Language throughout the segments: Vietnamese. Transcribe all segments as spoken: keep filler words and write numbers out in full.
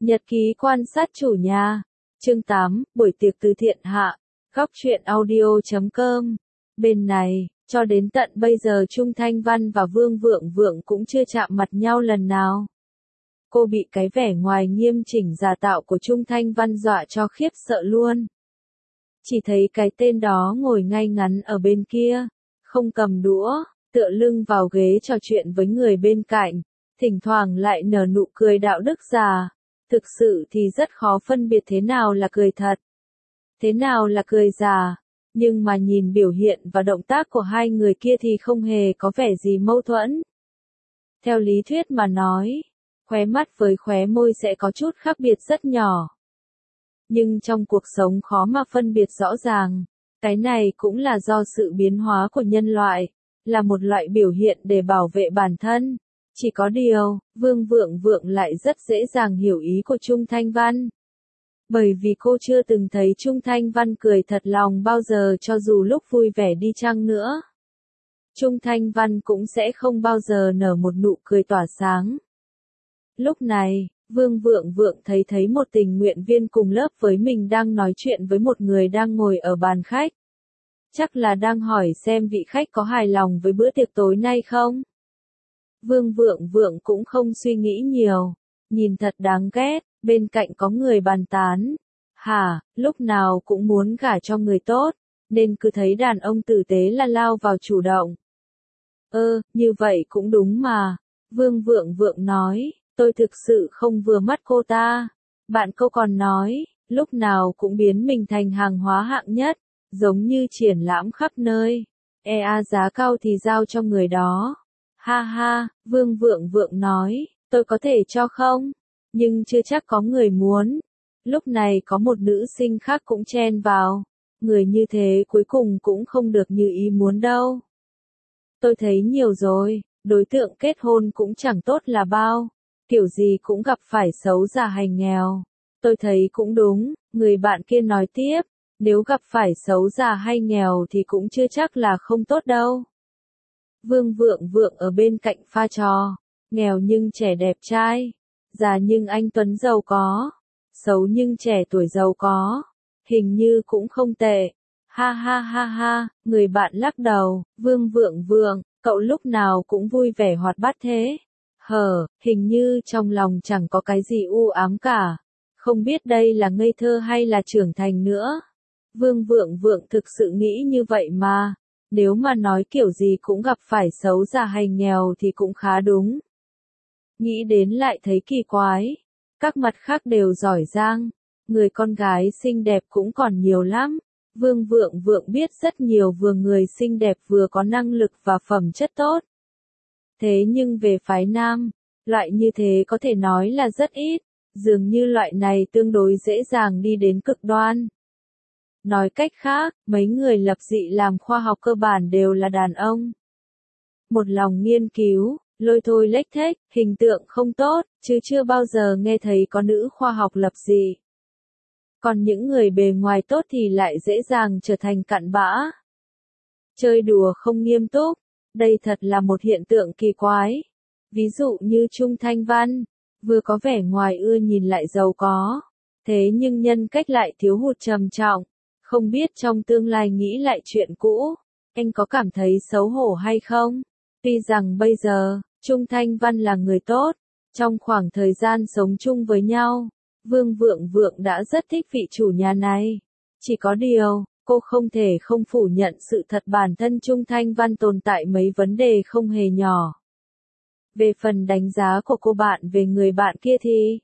Nhật ký quan sát chủ nhà. Chương tám, buổi tiệc từ thiện hạ. Góc truyện audio chấm com. Bên này, cho đến tận bây giờ Trung Thanh Văn và Vương Vượng Vượng cũng chưa chạm mặt nhau lần nào. Cô bị cái vẻ ngoài nghiêm chỉnh giả tạo của Trung Thanh Văn dọa cho khiếp sợ luôn. Chỉ thấy cái tên đó ngồi ngay ngắn ở bên kia, không cầm đũa, tựa lưng vào ghế trò chuyện với người bên cạnh, thỉnh thoảng lại nở nụ cười đạo đức già. Thực sự thì rất khó phân biệt thế nào là cười thật, thế nào là cười giả, nhưng mà nhìn biểu hiện và động tác của hai người kia thì không hề có vẻ gì mâu thuẫn. Theo lý thuyết mà nói, khóe mắt với khóe môi sẽ có chút khác biệt rất nhỏ. Nhưng trong cuộc sống khó mà phân biệt rõ ràng, cái này cũng là do sự biến hóa của nhân loại, là một loại biểu hiện để bảo vệ bản thân. Chỉ có điều, Vương Vượng Vượng lại rất dễ dàng hiểu ý của Trung Thanh Văn. Bởi vì cô chưa từng thấy Trung Thanh Văn cười thật lòng bao giờ, cho dù lúc vui vẻ đi chăng nữa. Trung Thanh Văn cũng sẽ không bao giờ nở một nụ cười tỏa sáng. Lúc này, Vương Vượng Vượng thấy thấy một tình nguyện viên cùng lớp với mình đang nói chuyện với một người đang ngồi ở bàn khách. Chắc là đang hỏi xem vị khách có hài lòng với bữa tiệc tối nay không? Vương Vượng Vượng cũng không suy nghĩ nhiều, nhìn thật đáng ghét, bên cạnh có người bàn tán. Hả, lúc nào cũng muốn gả cho người tốt, nên cứ thấy đàn ông tử tế là lao vào chủ động. Ơ, như vậy cũng đúng mà, Vương Vượng Vượng nói, tôi thực sự không vừa mắt cô ta. Bạn cô còn nói, lúc nào cũng biến mình thành hàng hóa hạng nhất, giống như triển lãm khắp nơi. E a giá cao thì giao cho người đó. Ha ha, Vương Vượng Vượng nói, tôi có thể cho không? Nhưng chưa chắc có người muốn. Lúc này có một nữ sinh khác cũng chen vào. Người như thế cuối cùng cũng không được như ý muốn đâu. Tôi thấy nhiều rồi, đối tượng kết hôn cũng chẳng tốt là bao. Kiểu gì cũng gặp phải xấu già hành nghèo. Tôi thấy cũng đúng, người bạn kia nói tiếp, nếu gặp phải xấu già hay nghèo thì cũng chưa chắc là không tốt đâu. Vương Vượng Vượng ở bên cạnh pha trò, nghèo nhưng trẻ đẹp trai, già nhưng anh tuấn giàu có, xấu nhưng trẻ tuổi giàu có, hình như cũng không tệ. Ha ha ha ha, người bạn lắc đầu, Vương Vượng Vượng, cậu lúc nào cũng vui vẻ hoạt bát thế. Hờ, hình như trong lòng chẳng có cái gì u ám cả, không biết đây là ngây thơ hay là trưởng thành nữa. Vương Vượng Vượng thực sự nghĩ như vậy mà. Nếu mà nói kiểu gì cũng gặp phải xấu già hay nghèo thì cũng khá đúng. Nghĩ đến lại thấy kỳ quái. Các mặt khác đều giỏi giang. Người con gái xinh đẹp cũng còn nhiều lắm. Vương Vượng Vượng biết rất nhiều vừa người xinh đẹp vừa có năng lực và phẩm chất tốt. Thế nhưng về phái nam, loại như thế có thể nói là rất ít. Dường như loại này tương đối dễ dàng đi đến cực đoan. Nói cách khác, mấy người lập dị làm khoa học cơ bản đều là đàn ông. Một lòng nghiên cứu, lôi thôi lếch thếch, hình tượng không tốt, chứ chưa bao giờ nghe thấy có nữ khoa học lập dị. Còn những người bề ngoài tốt thì lại dễ dàng trở thành cặn bã. Chơi đùa không nghiêm túc, đây thật là một hiện tượng kỳ quái. Ví dụ như Trung Thanh Văn, vừa có vẻ ngoài ưa nhìn lại giàu có, thế nhưng nhân cách lại thiếu hụt trầm trọng. Không biết trong tương lai nghĩ lại chuyện cũ, anh có cảm thấy xấu hổ hay không? Tuy rằng bây giờ, Trung Thanh Văn là người tốt, trong khoảng thời gian sống chung với nhau, Vương Vượng Vượng đã rất thích vị chủ nhà này. Chỉ có điều, cô không thể không phủ nhận sự thật bản thân Trung Thanh Văn tồn tại mấy vấn đề không hề nhỏ. Về phần đánh giá của cô bạn về người bạn kia thì,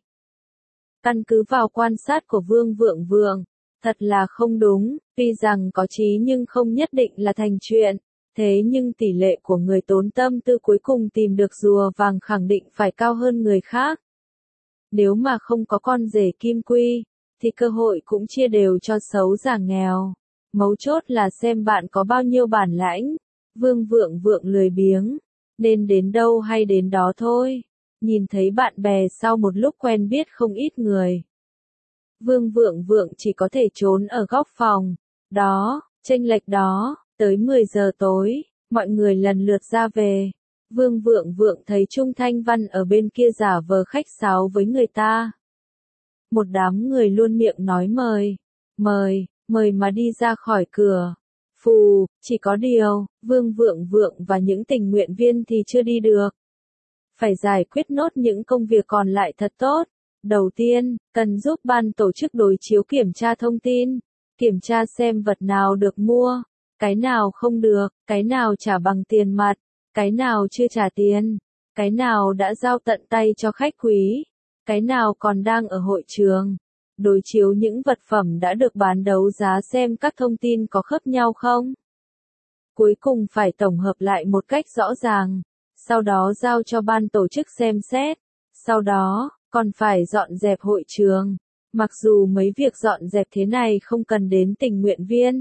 căn cứ vào quan sát của Vương Vượng Vượng, thật là không đúng, tuy rằng có trí nhưng không nhất định là thành chuyện, thế nhưng tỷ lệ của người tốn tâm tư cuối cùng tìm được rùa vàng khẳng định phải cao hơn người khác. Nếu mà không có con rể kim quy, thì cơ hội cũng chia đều cho xấu già nghèo. Mấu chốt là xem bạn có bao nhiêu bản lãnh. Vương Vượng Vượng lười biếng, nên đến đâu hay đến đó thôi. Nhìn thấy bạn bè sau một lúc quen biết không ít người. Vương Vượng Vượng chỉ có thể trốn ở góc phòng. Đó, chênh lệch đó, tới mười giờ tối, mọi người lần lượt ra về. Vương Vượng Vượng thấy Trung Thanh Văn ở bên kia giả vờ khách sáo với người ta. một đám người luôn miệng nói mời, mời, mời mà đi ra khỏi cửa. Phù, chỉ có điều, Vương Vượng Vượng và những tình nguyện viên thì chưa đi được. Phải giải quyết nốt những công việc còn lại thật tốt. Đầu tiên, cần giúp ban tổ chức đối chiếu kiểm tra thông tin, kiểm tra xem vật nào được mua, cái nào không được, cái nào trả bằng tiền mặt, cái nào chưa trả tiền, cái nào đã giao tận tay cho khách quý, cái nào còn đang ở hội trường. Đối chiếu những vật phẩm đã được bán đấu giá xem các thông tin có khớp nhau không. Cuối cùng phải tổng hợp lại một cách rõ ràng, sau đó giao cho ban tổ chức xem xét. Sau đó, còn phải dọn dẹp hội trường. Mặc dù mấy việc dọn dẹp thế này không cần đến tình nguyện viên.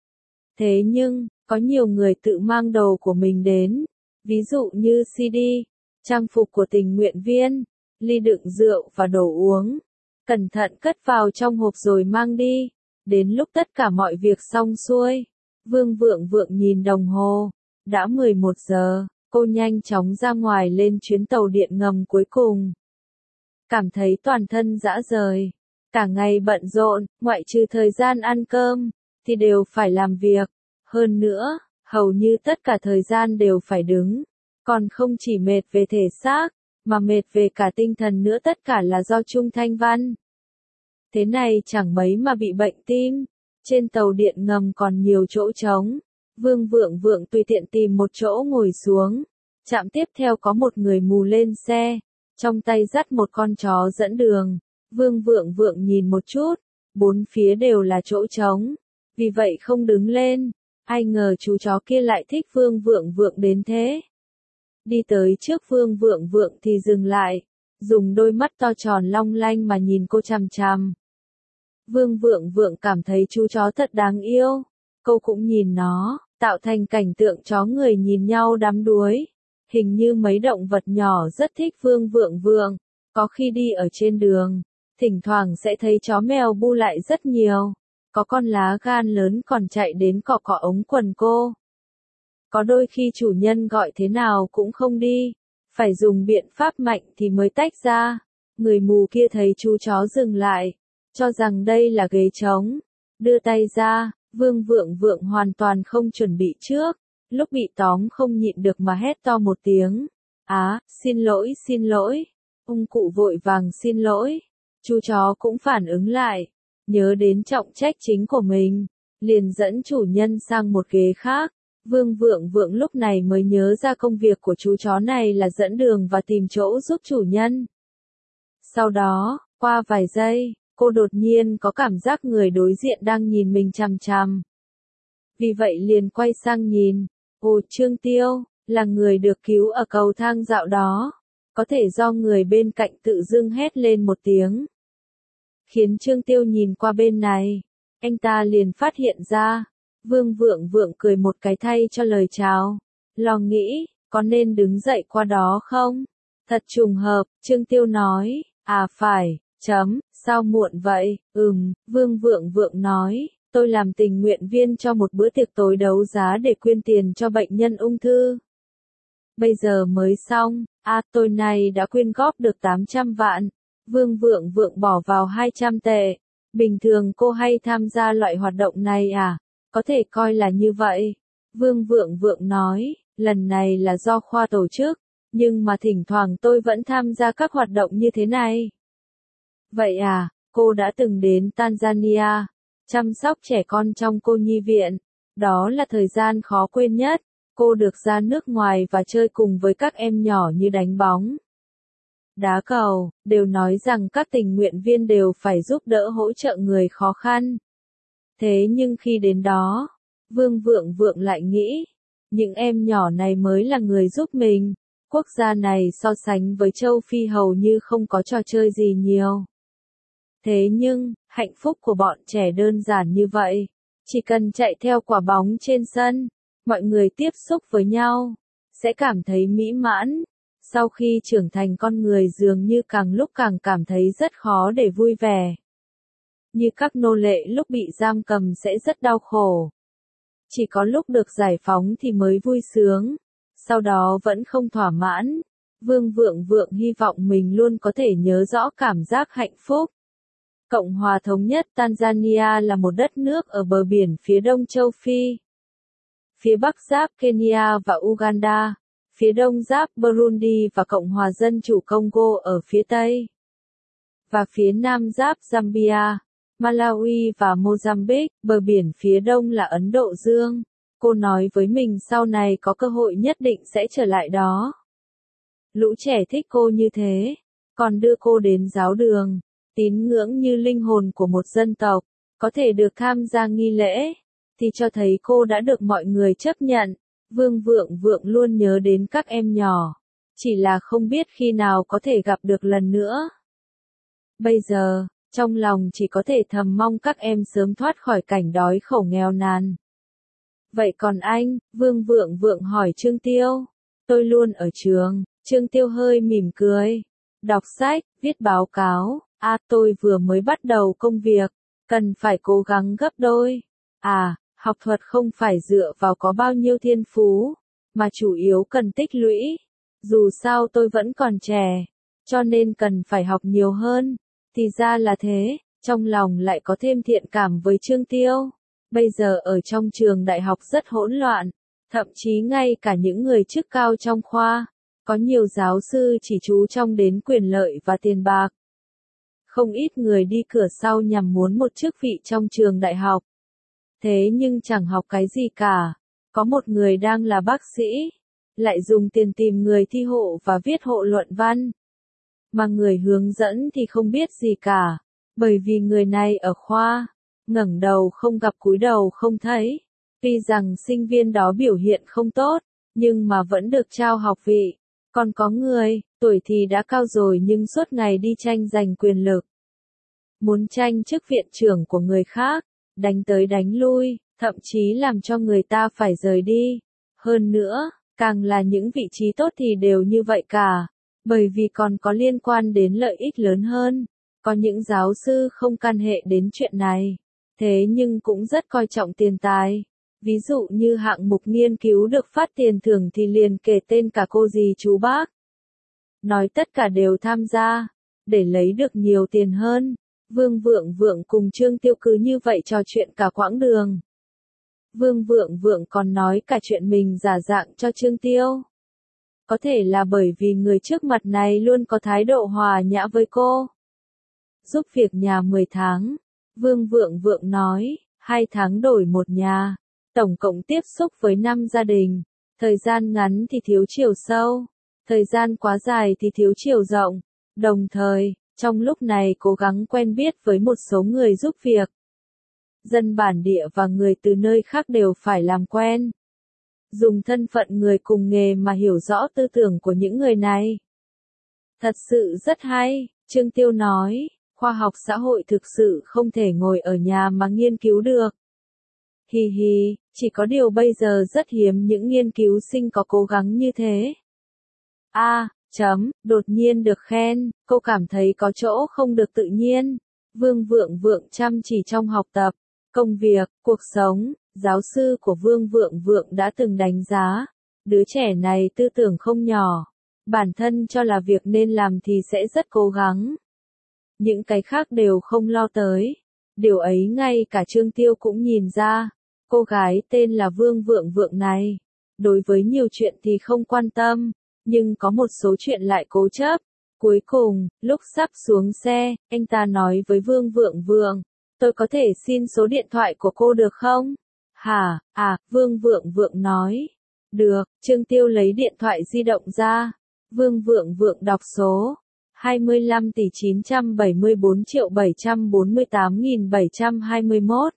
Thế nhưng, có nhiều người tự mang đồ của mình đến. Ví dụ như xê đê, trang phục của tình nguyện viên, ly đựng rượu và đồ uống. Cẩn thận cất vào trong hộp rồi mang đi. Đến lúc tất cả mọi việc xong xuôi, Vương Vượng Vượng nhìn đồng hồ. Đã mười một giờ, cô nhanh chóng ra ngoài lên chuyến tàu điện ngầm cuối cùng. Cảm thấy toàn thân rã rời. Cả ngày bận rộn, ngoại trừ thời gian ăn cơm, thì đều phải làm việc. Hơn nữa, hầu như tất cả thời gian đều phải đứng. Còn không chỉ mệt về thể xác, mà mệt về cả tinh thần nữa, tất cả là do Trung Thanh Văn. Thế này chẳng mấy mà bị bệnh tim. Trên tàu điện ngầm còn nhiều chỗ trống. Vương Vượng Vượng tùy tiện tìm một chỗ ngồi xuống. Trạm tiếp theo có một người mù lên xe, trong tay dắt một con chó dẫn đường. Vương Vượng Vượng nhìn một chút, bốn phía đều là chỗ trống, vì vậy không đứng lên. Ai ngờ chú chó kia lại thích Vương Vượng Vượng đến thế. Đi tới trước Vương Vượng Vượng thì dừng lại, dùng đôi mắt to tròn long lanh mà nhìn cô chằm chằm. Vương Vượng Vượng cảm thấy chú chó thật đáng yêu, cô cũng nhìn nó, tạo thành cảnh tượng chó người nhìn nhau đắm đuối. Hình như mấy động vật nhỏ rất thích Vương Vượng Vượng, có khi đi ở trên đường, thỉnh thoảng sẽ thấy chó mèo bu lại rất nhiều. Có con lá gan lớn còn chạy đến cọ cọ ống quần cô. Có đôi khi chủ nhân gọi thế nào cũng không đi, phải dùng biện pháp mạnh thì mới tách ra. Người mù kia thấy chú chó dừng lại, cho rằng đây là ghế trống, đưa tay ra. Vương Vượng Vượng hoàn toàn không chuẩn bị trước, lúc bị tóm không nhịn được mà hét to một tiếng. Á, xin lỗi xin lỗi. Ông cụ vội vàng xin lỗi. Chú chó cũng phản ứng lại, nhớ đến trọng trách chính của mình, liền dẫn chủ nhân sang một ghế khác. Vương Vượng Vượng lúc này mới nhớ ra công việc của chú chó này là dẫn đường và tìm chỗ giúp chủ nhân. Sau đó, qua vài giây, cô đột nhiên có cảm giác người đối diện đang nhìn mình chằm chằm. Vì vậy liền quay sang nhìn. Ồ, Trương Tiêu, là người được cứu ở cầu thang dạo đó. Có thể do người bên cạnh tự dưng hét lên một tiếng, khiến Trương Tiêu nhìn qua bên này. Anh ta liền phát hiện ra. Vương Vượng Vượng cười một cái thay cho lời chào. Lo nghĩ, có nên đứng dậy qua đó không? Thật trùng hợp, Trương Tiêu nói. À phải, chấm, sao muộn vậy? Ừm, Vương Vượng Vượng nói. Tôi làm tình nguyện viên cho một bữa tiệc tối đấu giá để quyên tiền cho bệnh nhân ung thư. Bây giờ mới xong, à tôi này đã quyên góp được tám trăm vạn. Vương Vượng Vượng bỏ vào hai trăm tệ. Bình thường cô hay tham gia loại hoạt động này à? Có thể coi là như vậy. Vương Vượng Vượng nói, lần này là do khoa tổ chức, nhưng mà thỉnh thoảng tôi vẫn tham gia các hoạt động như thế này. Vậy à, cô đã từng đến Tanzania, chăm sóc trẻ con trong cô nhi viện. Đó là thời gian khó quên nhất. Cô được ra nước ngoài và chơi cùng với các em nhỏ như đánh bóng, đá cầu, đều nói rằng các tình nguyện viên đều phải giúp đỡ hỗ trợ người khó khăn. Thế nhưng khi đến đó, Vương Vượng Vượng lại nghĩ, những em nhỏ này mới là người giúp mình. Quốc gia này so sánh với châu Phi hầu như không có trò chơi gì nhiều. Thế nhưng, hạnh phúc của bọn trẻ đơn giản như vậy. Chỉ cần chạy theo quả bóng trên sân, mọi người tiếp xúc với nhau, sẽ cảm thấy mỹ mãn. Sau khi trưởng thành con người dường như càng lúc càng cảm thấy rất khó để vui vẻ. Như các nô lệ lúc bị giam cầm sẽ rất đau khổ. Chỉ có lúc được giải phóng thì mới vui sướng. Sau đó vẫn không thỏa mãn. Vương Vượng Vượng hy vọng mình luôn có thể nhớ rõ cảm giác hạnh phúc. Cộng hòa Thống nhất Tanzania là một đất nước ở bờ biển phía đông châu Phi. Phía bắc giáp Kenya và Uganda, phía đông giáp Burundi và Cộng hòa Dân chủ Congo ở phía tây. Và phía nam giáp Zambia, Malawi và Mozambique, bờ biển phía đông là Ấn Độ Dương. Cô nói với mình sau này có cơ hội nhất định sẽ trở lại đó. Lũ trẻ thích cô như thế, còn đưa cô đến giáo đường, tín ngưỡng như linh hồn của một dân tộc, có thể được tham gia nghi lễ, thì cho thấy cô đã được mọi người chấp nhận. Vương Vượng Vượng luôn nhớ đến các em nhỏ, chỉ là không biết khi nào có thể gặp được lần nữa. Bây giờ, trong lòng chỉ có thể thầm mong các em sớm thoát khỏi cảnh đói khổ nghèo nàn. Vậy còn anh, Vương Vượng Vượng hỏi Trương Tiêu. Tôi luôn ở trường, Trương Tiêu hơi mỉm cười. Đọc sách, viết báo cáo, à tôi vừa mới bắt đầu công việc, cần phải cố gắng gấp đôi. À, học thuật không phải dựa vào có bao nhiêu thiên phú, mà chủ yếu cần tích lũy. Dù sao tôi vẫn còn trẻ, cho nên cần phải học nhiều hơn. Thì ra là thế, trong lòng lại có thêm thiện cảm với Trương Tiêu. Bây giờ ở trong trường đại học rất hỗn loạn, thậm chí ngay cả những người chức cao trong khoa, có nhiều giáo sư chỉ chú trọng đến quyền lợi và tiền bạc. Không ít người đi cửa sau nhằm muốn một chức vị trong trường đại học. Thế nhưng chẳng học cái gì cả. Có một người đang là bác sĩ, lại dùng tiền tìm người thi hộ và viết hộ luận văn. Mà người hướng dẫn thì không biết gì cả, bởi vì người này ở khoa, ngẩng đầu không gặp cúi đầu không thấy. Tuy rằng sinh viên đó biểu hiện không tốt, nhưng mà vẫn được trao học vị. Còn có người, tuổi thì đã cao rồi nhưng suốt ngày đi tranh giành quyền lực. Muốn tranh chức viện trưởng của người khác, đánh tới đánh lui, thậm chí làm cho người ta phải rời đi. Hơn nữa, càng là những vị trí tốt thì đều như vậy cả, bởi vì còn có liên quan đến lợi ích lớn hơn. Có những giáo sư không can hệ đến chuyện này, thế nhưng cũng rất coi trọng tiền tài. Ví dụ như hạng mục nghiên cứu được phát tiền thưởng thì liền kể tên cả cô dì chú bác. Nói tất cả đều tham gia, để lấy được nhiều tiền hơn. Vương Vượng Vượng cùng Trương Tiêu cứ như vậy trò chuyện cả quãng đường. Vương Vượng Vượng còn nói cả chuyện mình giả dạng cho Trương Tiêu. Có thể là bởi vì người trước mặt này luôn có thái độ hòa nhã với cô. Giúp việc nhà mười tháng. Vương Vượng Vượng nói, hai tháng đổi một nhà. Tổng cộng tiếp xúc với năm gia đình. Thời gian ngắn thì thiếu chiều sâu. Thời gian quá dài thì thiếu chiều rộng. Đồng thời, trong lúc này cố gắng quen biết với một số người giúp việc. Dân bản địa và người từ nơi khác đều phải làm quen. Dùng thân phận người cùng nghề mà hiểu rõ tư tưởng của những người này. Thật sự rất hay, Trương Tiêu nói, khoa học xã hội thực sự không thể ngồi ở nhà mà nghiên cứu được. Hi hi, chỉ có điều bây giờ rất hiếm những nghiên cứu sinh có cố gắng như thế. A, à, chấm, đột nhiên được khen, cô cảm thấy có chỗ không được tự nhiên. Vương Vượng Vượng chăm chỉ trong học tập, công việc, cuộc sống. Giáo sư của Vương Vượng Vượng đã từng đánh giá, đứa trẻ này tư tưởng không nhỏ, bản thân cho là việc nên làm thì sẽ rất cố gắng. Những cái khác đều không lo tới. Điều ấy ngay cả Trương Tiêu cũng nhìn ra. Cô gái tên là Vương Vượng Vượng này, đối với nhiều chuyện thì không quan tâm, nhưng có một số chuyện lại cố chấp. Cuối cùng, lúc sắp xuống xe, anh ta nói với Vương Vượng Vượng, tôi có thể xin số điện thoại của cô được không? Hả, à, Vương Vượng Vượng nói. Được, Trương Tiêu lấy điện thoại di động ra. Vương Vượng Vượng đọc số. hai mươi lăm tỷ chín trăm bảy mươi bốn triệu bảy trăm bốn mươi tám nghìn bảy trăm hai mươi mốt.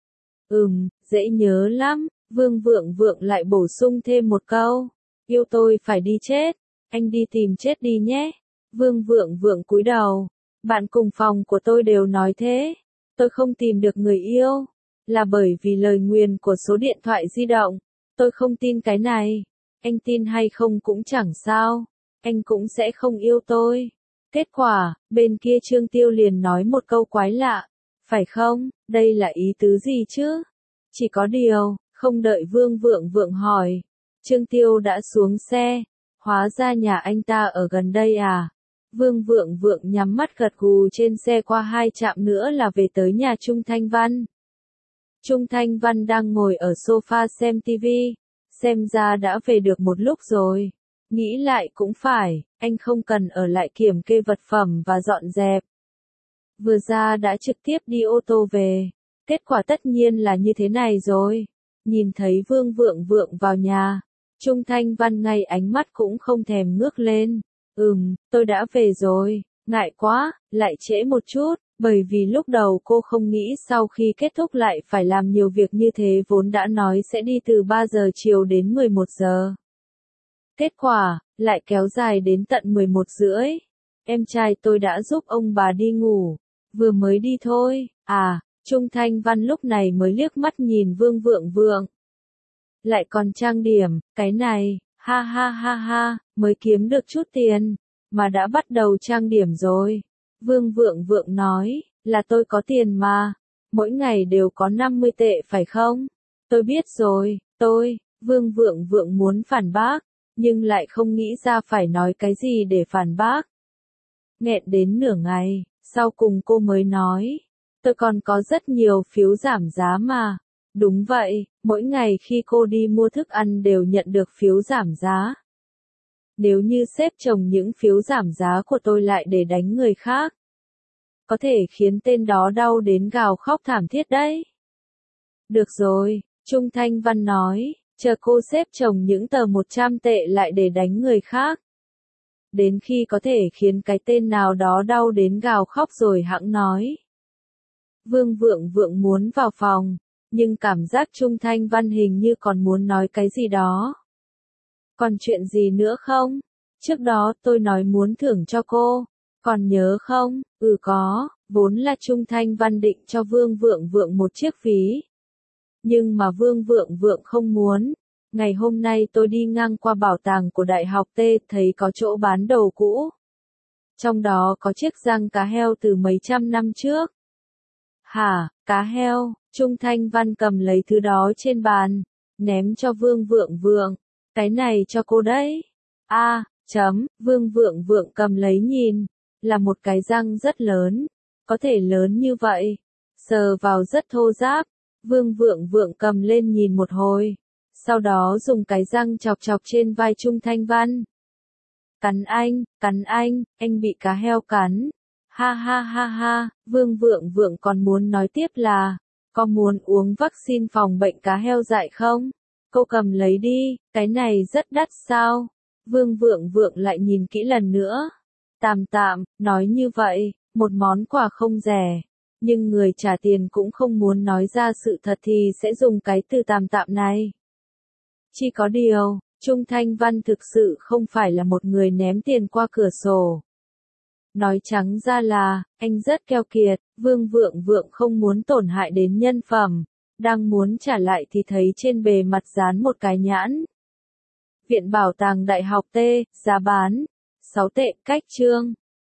Ừm, dễ nhớ lắm. Vương Vượng Vượng lại bổ sung thêm một câu. Yêu tôi phải đi chết. Anh đi tìm chết đi nhé. Vương Vượng Vượng cúi đầu. Bạn cùng phòng của tôi đều nói thế. Tôi không tìm được người yêu. Là bởi vì lời nguyền của số điện thoại di động. Tôi không tin cái này. Anh tin hay không cũng chẳng sao. Anh cũng sẽ không yêu tôi. Kết quả, bên kia Trương Tiêu liền nói một câu quái lạ. Phải không, đây là ý tứ gì chứ? Chỉ có điều, không đợi Vương Vượng Vượng hỏi. Trương Tiêu đã xuống xe. Hóa ra nhà anh ta ở gần đây à? Vương Vượng Vượng nhắm mắt gật gù, trên xe qua hai trạm nữa là về tới nhà Trung Thanh Văn. Trung Thanh Văn đang ngồi ở sofa xem tivi, xem ra đã về được một lúc rồi. Nghĩ lại cũng phải, anh không cần ở lại kiểm kê vật phẩm và dọn dẹp. Vừa ra đã trực tiếp đi ô tô về. Kết quả tất nhiên là như thế này rồi. Nhìn thấy Vương Vượng Vượng vào nhà, Trung Thanh Văn ngay ánh mắt cũng không thèm ngước lên. Ừm, tôi đã về rồi, ngại quá, lại trễ một chút, bởi vì lúc đầu cô không nghĩ sau khi kết thúc lại phải làm nhiều việc như thế, vốn đã nói sẽ đi từ ba giờ chiều đến mười một giờ. Kết quả, lại kéo dài đến tận mười một rưỡi. Em trai tôi đã giúp ông bà đi ngủ, vừa mới đi thôi. À, Trung Thanh Văn lúc này mới liếc mắt nhìn Vương Vượng Vượng. Lại còn trang điểm, cái này, ha ha ha ha, mới kiếm được chút tiền, mà đã bắt đầu trang điểm rồi. Vương Vượng Vượng nói, là tôi có tiền mà, mỗi ngày đều có năm mươi tệ phải không? Tôi biết rồi, tôi, Vương Vượng Vượng muốn phản bác, nhưng lại không nghĩ ra phải nói cái gì để phản bác. Nghẹn đến nửa ngày, sau cùng cô mới nói, tôi còn có rất nhiều phiếu giảm giá mà. Đúng vậy, mỗi ngày khi cô đi mua thức ăn đều nhận được phiếu giảm giá. Nếu như xếp chồng những phiếu giảm giá của tôi lại để đánh người khác, có thể khiến tên đó đau đến gào khóc thảm thiết đấy. Được rồi, Trung Thanh Văn nói, chờ cô xếp chồng những tờ một trăm tệ lại để đánh người khác. Đến khi có thể khiến cái tên nào đó đau đến gào khóc rồi hẵng nói. Vương Vượng Vượng muốn vào phòng, nhưng cảm giác Trung Thanh Văn hình như còn muốn nói cái gì đó. Còn chuyện gì nữa không? Trước đó tôi nói muốn thưởng cho cô, còn nhớ không? Ừ có, vốn là Trung Thanh Văn định cho Vương Vượng Vượng một chiếc ví. Nhưng mà Vương Vượng Vượng không muốn. Ngày hôm nay tôi đi ngang qua bảo tàng của Đại học T, thấy có chỗ bán đồ cũ. Trong đó có chiếc răng cá heo từ mấy trăm năm trước. Hả, cá heo? Trung Thanh Văn cầm lấy thứ đó trên bàn, ném cho Vương Vượng Vượng. Cái này cho cô đấy. A, à, chấm, Vương Vượng Vượng cầm lấy nhìn, là một cái răng rất lớn, có thể lớn như vậy, sờ vào rất thô ráp. Vương Vượng Vượng cầm lên nhìn một hồi, sau đó dùng cái răng chọc chọc trên vai Trung Thanh Văn. Cắn anh, cắn anh, anh bị cá heo cắn. Ha ha ha ha, Vương Vượng Vượng còn muốn nói tiếp là, có muốn uống vaccine phòng bệnh cá heo dại không? Cô cầm lấy đi, cái này rất đắt sao? Vương Vượng Vượng lại nhìn kỹ lần nữa. Tạm tạm, nói như vậy, một món quà không rẻ. Nhưng người trả tiền cũng không muốn nói ra sự thật thì sẽ dùng cái từ tạm tạm này. Chỉ có điều, Trung Thanh Văn thực sự không phải là một người ném tiền qua cửa sổ. Nói trắng ra là, anh rất keo kiệt, Vương Vượng Vượng không muốn tổn hại đến nhân phẩm, đang muốn trả lại thì thấy trên bề mặt dán một cái nhãn. Viện Bảo tàng Đại học T, giá bán sáu tệ, cách chương.